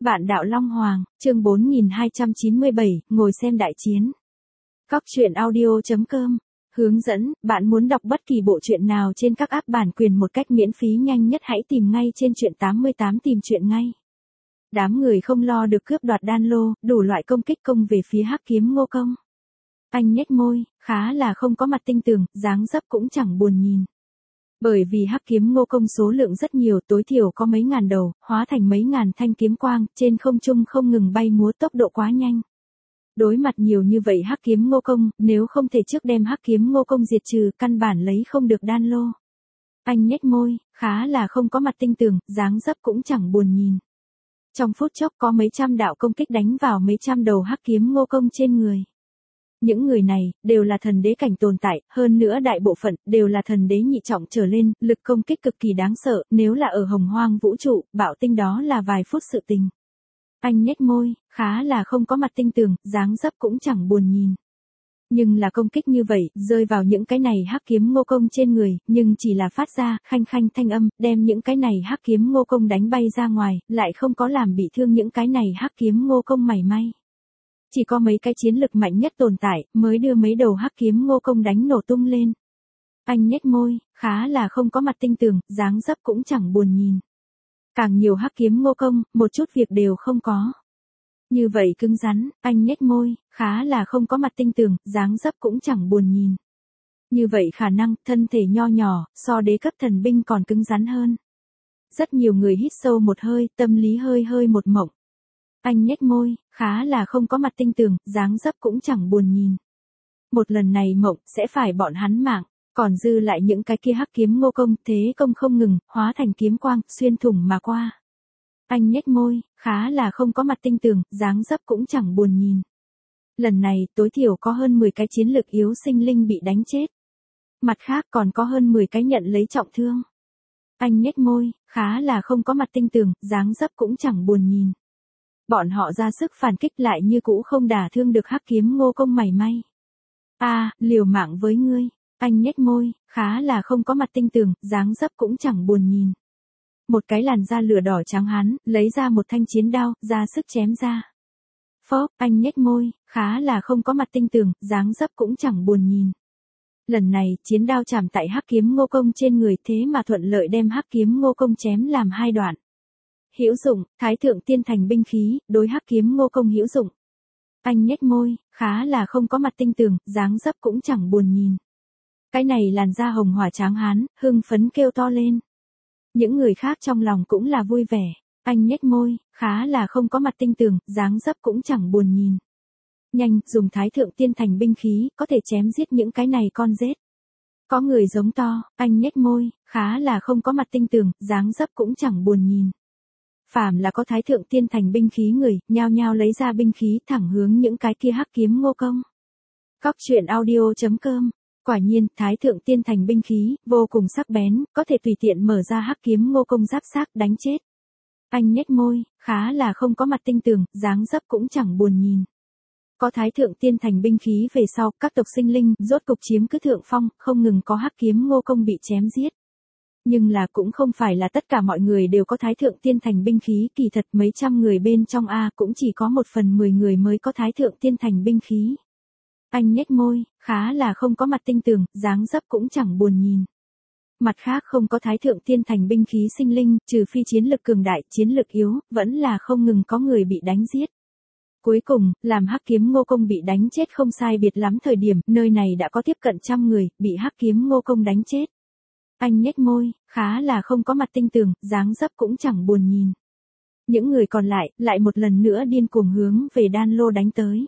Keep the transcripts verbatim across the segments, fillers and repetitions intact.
Vạn đạo Long Hoàng, chương bốn nghìn hai trăm chín mươi bảy, ngồi xem đại chiến. Cóc truyện audio chấm com hướng dẫn, bạn muốn đọc bất kỳ bộ truyện nào trên các app bản quyền một cách miễn phí nhanh nhất hãy tìm ngay trên truyện tám mươi tám tìm truyện ngay. Đám người không lo được cướp đoạt đan lô, đủ loại công kích công về phía Hắc Kiếm Ngô Công. Anh nhếch môi, khá là không có mặt tinh tường, dáng dấp cũng chẳng buồn nhìn. Bởi vì Hắc Kiếm Ngô Công số lượng rất nhiều, tối thiểu có mấy ngàn đầu, hóa thành mấy ngàn thanh kiếm quang, trên không trung không ngừng bay múa tốc độ quá nhanh. Đối mặt nhiều như vậy Hắc Kiếm Ngô Công, nếu không thể trước đem Hắc Kiếm Ngô Công diệt trừ, căn bản lấy không được đan lô. Anh nhếch môi, khá là không có mặt tinh tường, dáng dấp cũng chẳng buồn nhìn. Trong phút chốc có mấy trăm đạo công kích đánh vào mấy trăm đầu Hắc Kiếm Ngô Công trên người. Những người này, đều là thần đế cảnh tồn tại, hơn nữa đại bộ phận, đều là thần đế nhị trọng trở lên, lực công kích cực kỳ đáng sợ, nếu là ở hồng hoang vũ trụ, bạo tinh đó là vài phút sự tình. Anh nhếch môi, khá là không có mặt tinh tường, dáng dấp cũng chẳng buồn nhìn. Nhưng là công kích như vậy, rơi vào những cái này Hắc Kiếm Ngô Công trên người, nhưng chỉ là phát ra, khanh khanh thanh âm, đem những cái này Hắc Kiếm Ngô Công đánh bay ra ngoài, lại không có làm bị thương những cái này Hắc Kiếm Ngô Công mảy may. Chỉ có mấy cái chiến lực mạnh nhất tồn tại, mới đưa mấy đầu Hắc Kiếm Ngô Công đánh nổ tung lên. Anh nhếch môi, khá là không có mặt tinh tường, dáng dấp cũng chẳng buồn nhìn. Càng nhiều Hắc Kiếm Ngô Công, một chút việc đều không có. Như vậy cứng rắn, anh nhếch môi, khá là không có mặt tinh tường, dáng dấp cũng chẳng buồn nhìn. Như vậy khả năng, thân thể nho nhỏ, so đế cấp thần binh còn cứng rắn hơn. Rất nhiều người hít sâu một hơi, tâm lý hơi hơi một mộng. Anh nhếch môi, khá là không có mặt tinh tường, dáng dấp cũng chẳng buồn nhìn. Một lần này mộng, sẽ phải bọn hắn mạng, còn dư lại những cái kia Hắc Kiếm Ngô Công, thế công không ngừng, hóa thành kiếm quang, xuyên thủng mà qua. Anh nhếch môi, khá là không có mặt tinh tường, dáng dấp cũng chẳng buồn nhìn. Lần này, tối thiểu có hơn mười cái chiến lực yếu sinh linh bị đánh chết. Mặt khác còn có hơn mười cái nhận lấy trọng thương. Anh nhếch môi, khá là không có mặt tinh tường, dáng dấp cũng chẳng buồn nhìn. Bọn họ ra sức phản kích lại như cũ không đả thương được Hắc Kiếm Ngô Công mảy may. A, à, liều mạng với ngươi, anh nhếch môi, khá là không có mặt tinh tường, dáng dấp cũng chẳng buồn nhìn. Một cái làn da lửa đỏ trắng hắn, lấy ra một thanh chiến đao, ra sức chém ra. Phốc, anh nhếch môi, khá là không có mặt tinh tường, dáng dấp cũng chẳng buồn nhìn. Lần này, chiến đao chạm tại Hắc Kiếm Ngô Công trên người thế mà thuận lợi đem Hắc Kiếm Ngô Công chém làm hai đoạn. Hữu dụng, Thái Thượng Tiên Thành binh khí, đối Hắc Kiếm Ngô Công hữu dụng. Anh nhếch môi, khá là không có mặt tinh tường, dáng dấp cũng chẳng buồn nhìn. Cái này làn da hồng hỏa tráng hán, hưng phấn kêu to lên. Những người khác trong lòng cũng là vui vẻ. Anh nhếch môi, khá là không có mặt tinh tường, dáng dấp cũng chẳng buồn nhìn. Nhanh, dùng Thái Thượng Tiên Thành binh khí, có thể chém giết những cái này con rết. Có người giống to, anh nhếch môi, khá là không có mặt tinh tường, dáng dấp cũng chẳng buồn nhìn. Phàm là có Thái Thượng Tiên Thành binh khí người, nhao nhao lấy ra binh khí thẳng hướng những cái kia Hắc Kiếm Ngô Công. Cóc truyện audio chấm com Quả nhiên, Thái Thượng Tiên Thành binh khí, vô cùng sắc bén, có thể tùy tiện mở ra Hắc Kiếm Ngô Công giáp xác đánh chết. Anh nhếch môi, khá là không có mặt tinh tường, dáng dấp cũng chẳng buồn nhìn. Có Thái Thượng Tiên Thành binh khí về sau, các tộc sinh linh, rốt cục chiếm cứ thượng phong, không ngừng có Hắc Kiếm Ngô Công bị chém giết. Nhưng là cũng không phải là tất cả mọi người đều có Thái Thượng Tiên Thành binh khí, kỳ thật mấy trăm người bên trong A cũng chỉ có một phần mười người mới có Thái Thượng Tiên Thành binh khí. Anh nhếch môi, khá là không có mặt tinh tường, dáng dấp cũng chẳng buồn nhìn. Mặt khác không có Thái Thượng Tiên Thành binh khí sinh linh, trừ phi chiến lực cường đại, chiến lực yếu, vẫn là không ngừng có người bị đánh giết. Cuối cùng, làm Hắc Kiếm Ngô Công bị đánh chết không sai biệt lắm thời điểm, nơi này đã có tiếp cận trăm người, bị Hắc Kiếm Ngô Công đánh chết. Anh nhếch môi, khá là không có mặt tinh tường, dáng dấp cũng chẳng buồn nhìn. Những người còn lại, lại một lần nữa điên cuồng hướng về đan lô đánh tới.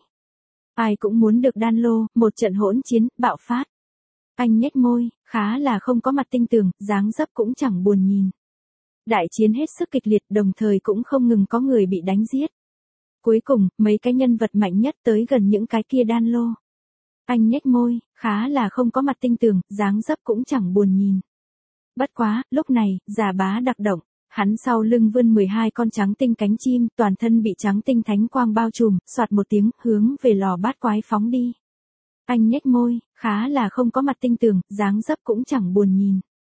Ai cũng muốn được đan lô, một trận hỗn chiến, bạo phát. Anh nhếch môi, khá là không có mặt tinh tường, dáng dấp cũng chẳng buồn nhìn. Đại chiến hết sức kịch liệt, đồng thời cũng không ngừng có người bị đánh giết. Cuối cùng, mấy cái nhân vật mạnh nhất tới gần những cái kia đan lô. Anh nhếch môi, khá là không có mặt tinh tường, dáng dấp cũng chẳng buồn nhìn. Bất quá, lúc này, Giả Bá đặc động, hắn sau lưng vươn mười hai con trắng tinh cánh chim, toàn thân bị trắng tinh thánh quang bao trùm, soạt một tiếng, hướng về lò bát quái phóng đi. Anh nhếch môi, khá là không có mặt tinh tường, dáng dấp cũng chẳng buồn nhìn.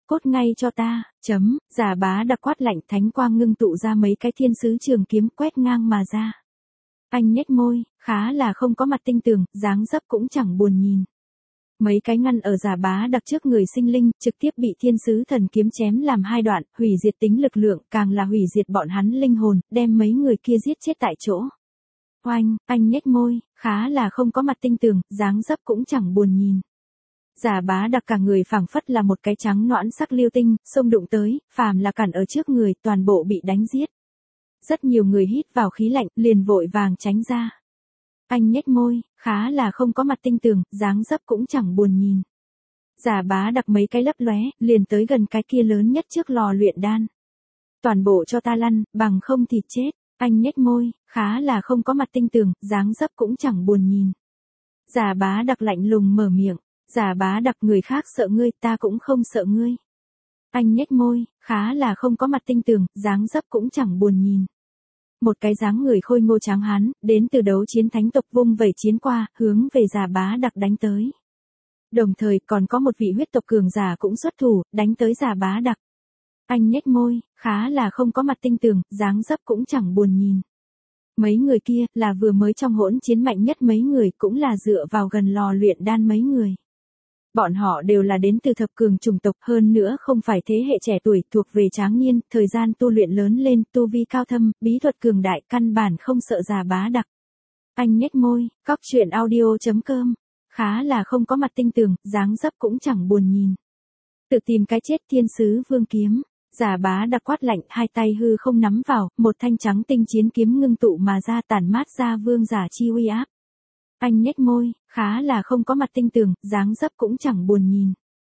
cốt ngay cho ta, chấm, Giả Bá Đặc quát lạnh, thánh quang ngưng tụ ra mấy cái thiên sứ trường kiếm quét ngang mà ra. Anh nhếch môi, khá là không có mặt tinh tường, dáng dấp cũng chẳng buồn nhìn. Mấy cái ngăn ở Giả Bá Đặc trước người sinh linh, trực tiếp bị thiên sứ thần kiếm chém làm hai đoạn, hủy diệt tính lực lượng, càng là hủy diệt bọn hắn linh hồn, đem mấy người kia giết chết tại chỗ. Oanh, anh nhếch môi, khá là không có mặt tinh tường, dáng dấp cũng chẳng buồn nhìn. Giả Bá Đặc cả người phảng phất là một cái trắng nõn sắc liêu tinh, xông đụng tới, phàm là cản ở trước người, toàn bộ bị đánh giết. Rất nhiều người hít vào khí lạnh, liền vội vàng tránh ra. Anh nhếch môi, khá là không có mặt tinh tường, dáng dấp cũng chẳng buồn nhìn. Giả Bá Đặc mấy cái lấp lóe, liền tới gần cái kia lớn nhất trước lò luyện đan. Toàn bộ cho ta lăn, bằng không thì chết. Anh nhếch môi, khá là không có mặt tinh tường, dáng dấp cũng chẳng buồn nhìn. Giả Bá Đặc lạnh lùng mở miệng. Giả Bá Đặc, người khác sợ ngươi, ta cũng không sợ ngươi. Anh nhếch môi, khá là không có mặt tinh tường, dáng dấp cũng chẳng buồn nhìn. Một cái dáng người khôi ngô tráng hán, đến từ đấu chiến thánh tộc vung vẩy chiến qua, hướng về Giả Bá Đặc đánh tới. Đồng thời còn có một vị huyết tộc cường giả cũng xuất thủ, đánh tới Giả Bá Đặc. Anh nhếch môi, khá là không có mặt tinh tường, dáng dấp cũng chẳng buồn nhìn. Mấy người kia, là vừa mới trong hỗn chiến mạnh nhất mấy người, cũng là dựa vào gần lò luyện đan mấy người. Bọn họ đều là đến từ thập cường chủng tộc, hơn nữa không phải thế hệ trẻ tuổi, thuộc về tráng niên, thời gian tu luyện lớn lên, tu vi cao thâm, bí thuật cường đại, căn bản không sợ Giả Bá Đặc. Anh nhếch môi, cóc truyện audio chấm com, khá là không có mặt tinh tường, dáng dấp cũng chẳng buồn nhìn. Tự tìm cái chết thiên sứ vương kiếm. Giả Bá Đặc quát lạnh, hai tay hư không nắm vào, một thanh trắng tinh chiến kiếm ngưng tụ mà ra, tản mát ra vương giả chi uy áp. Anh nhếch môi, khá là không có mặt tinh tường, dáng dấp cũng chẳng buồn nhìn.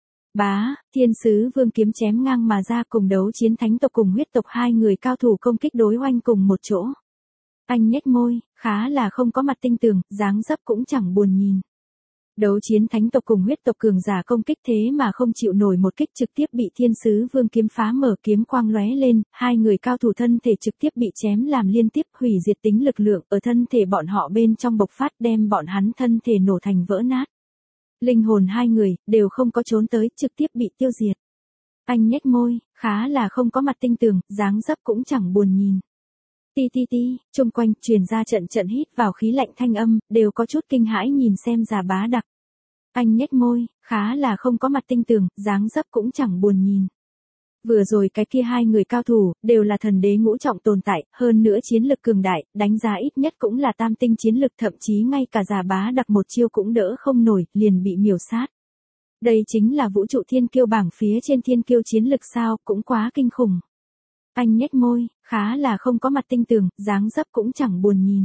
Bá, thiên sứ vương kiếm chém ngang mà ra, cùng đấu chiến thánh tộc cùng huyết tộc hai người cao thủ công kích đối oanh cùng một chỗ. Anh nhếch môi, khá là không có mặt tinh tường, dáng dấp cũng chẳng buồn nhìn. Đấu chiến thánh tộc cùng huyết tộc cường giả công kích thế mà không chịu nổi một kích, trực tiếp bị thiên sứ vương kiếm phá mở, kiếm quang lóe lên, hai người cao thủ thân thể trực tiếp bị chém làm liên tiếp, hủy diệt tính lực lượng ở thân thể bọn họ bên trong bộc phát, đem bọn hắn thân thể nổ thành vỡ nát. Linh hồn hai người, đều không có trốn tới, trực tiếp bị tiêu diệt. Anh nhếch môi, khá là không có mặt tinh tường, dáng dấp cũng chẳng buồn nhìn. Ti ti ti, chung quanh truyền ra trận trận hít vào khí lạnh thanh âm, đều có chút kinh hãi nhìn xem Giả Bá Đặc. Anh nhếch môi, khá là không có mặt tinh tường, dáng dấp cũng chẳng buồn nhìn. Vừa rồi cái kia hai người cao thủ, đều là thần đế ngũ trọng tồn tại, hơn nữa chiến lực cường đại, đánh giá ít nhất cũng là tam tinh chiến lực, thậm chí ngay cả Giả Bá Đặc một chiêu cũng đỡ không nổi, liền bị miểu sát. Đây chính là vũ trụ thiên kiêu bảng phía trên thiên kiêu chiến lực sao, cũng quá kinh khủng. Anh nhếch môi, khá là không có mặt tinh tường, dáng dấp cũng chẳng buồn nhìn.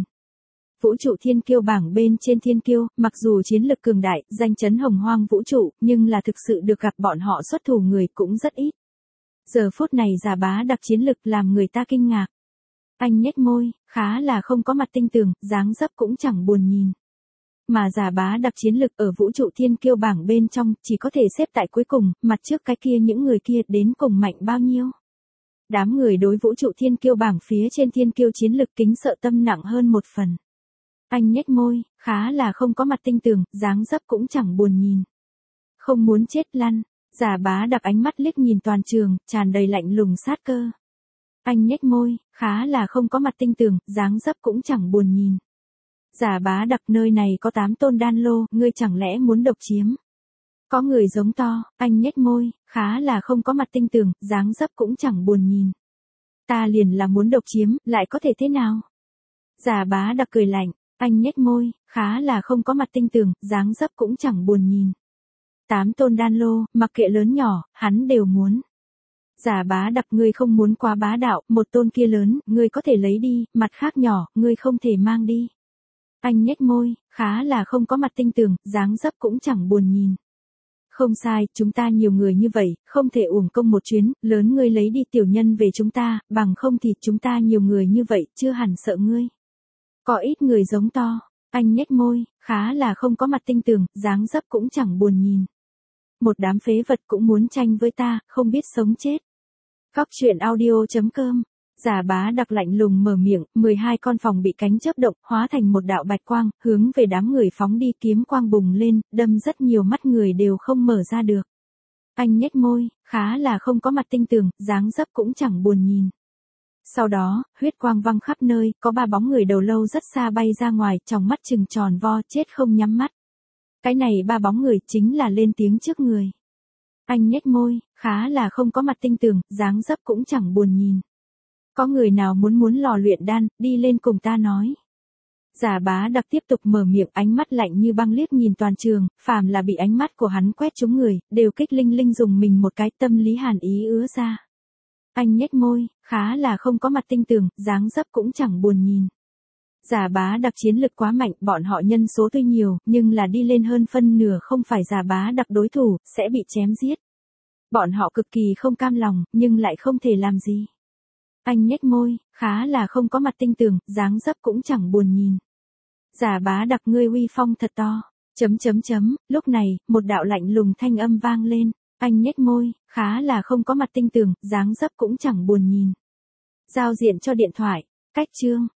Vũ trụ thiên kiêu bảng bên trên thiên kiêu, mặc dù chiến lực cường đại, danh chấn hồng hoang vũ trụ, nhưng là thực sự được gặp bọn họ xuất thủ người cũng rất ít. Giờ phút này Giả Bá Đặc chiến lực làm người ta kinh ngạc. Anh nhếch môi, khá là không có mặt tinh tường, dáng dấp cũng chẳng buồn nhìn. Mà Giả Bá Đặc chiến lực ở vũ trụ thiên kiêu bảng bên trong, chỉ có thể xếp tại cuối cùng, mặt trước cái kia những người kia đến cùng mạnh bao nhiêu. Đám người đối vũ trụ thiên kiêu bảng phía trên thiên kiêu chiến lực kính sợ tâm nặng hơn một phần. Anh nhếch môi, khá là không có mặt tinh tường, dáng dấp cũng chẳng buồn nhìn. Không muốn chết lăn, Giả Bá Đặc ánh mắt liếc nhìn toàn trường, tràn đầy lạnh lùng sát cơ. Anh nhếch môi, khá là không có mặt tinh tường, dáng dấp cũng chẳng buồn nhìn. Giả Bá Đặc, nơi này có tám tôn đan lô, ngươi chẳng lẽ muốn độc chiếm? Có người giống to, anh nhếch môi, khá là không có mặt tinh tường, dáng dấp cũng chẳng buồn nhìn. Ta liền là muốn độc chiếm, lại có thể thế nào? Giả Bá Đặc cười lạnh, anh nhếch môi, khá là không có mặt tinh tường, dáng dấp cũng chẳng buồn nhìn. Tám tôn đan lô, mặc kệ lớn nhỏ, hắn đều muốn. Giả Bá Đặc, ngươi không muốn quá bá đạo, một tôn kia lớn, ngươi có thể lấy đi, mặt khác nhỏ, ngươi không thể mang đi. Anh nhếch môi, khá là không có mặt tinh tường, dáng dấp cũng chẳng buồn nhìn. Không sai, chúng ta nhiều người như vậy, không thể uổng công một chuyến, lớn ngươi lấy đi tiểu nhân về chúng ta, bằng không thì chúng ta nhiều người như vậy, chưa hẳn sợ ngươi. Có ít người giống to, anh nhếch môi, khá là không có mặt tinh tường, dáng dấp cũng chẳng buồn nhìn. Một đám phế vật cũng muốn tranh với ta, không biết sống chết. Cóc truyện audio chấm com. Giả Bá Đặc lạnh lùng mở miệng, mười hai con phòng bị cánh chớp động, hóa thành một đạo bạch quang, hướng về đám người phóng đi, kiếm quang bùng lên, đâm rất nhiều mắt người đều không mở ra được. Anh nhếch môi, khá là không có mặt tinh tường, dáng dấp cũng chẳng buồn nhìn. Sau đó, huyết quang văng khắp nơi, có ba bóng người đầu lâu rất xa bay ra ngoài, tròng mắt trừng tròn vo, chết không nhắm mắt. Cái này ba bóng người chính là lên tiếng trước người. Anh nhếch môi, khá là không có mặt tinh tường, dáng dấp cũng chẳng buồn nhìn. Có người nào muốn muốn lò luyện đan, đi lên cùng ta nói. Giả Bá Đặc tiếp tục mở miệng, ánh mắt lạnh như băng liếc nhìn toàn trường, phàm là bị ánh mắt của hắn quét trúng người, đều kích linh linh dùng mình một cái, tâm lý hàn ý ứa ra. Anh nhếch môi, khá là không có mặt tinh tường, dáng dấp cũng chẳng buồn nhìn. Giả Bá Đặc chiến lực quá mạnh, bọn họ nhân số tuy nhiều, nhưng là đi lên hơn phân nửa không phải Giả Bá Đặc đối thủ, sẽ bị chém giết. Bọn họ cực kỳ không cam lòng, nhưng lại không thể làm gì. Anh nhếch môi, khá là không có mặt tinh tường, dáng dấp cũng chẳng buồn nhìn. Giả Bá Đặc ngươi uy phong thật to. Chấm chấm chấm, lúc này, một đạo lạnh lùng thanh âm vang lên. Anh nhếch môi, khá là không có mặt tinh tường, dáng dấp cũng chẳng buồn nhìn. Giao diện cho điện thoại, cách chương.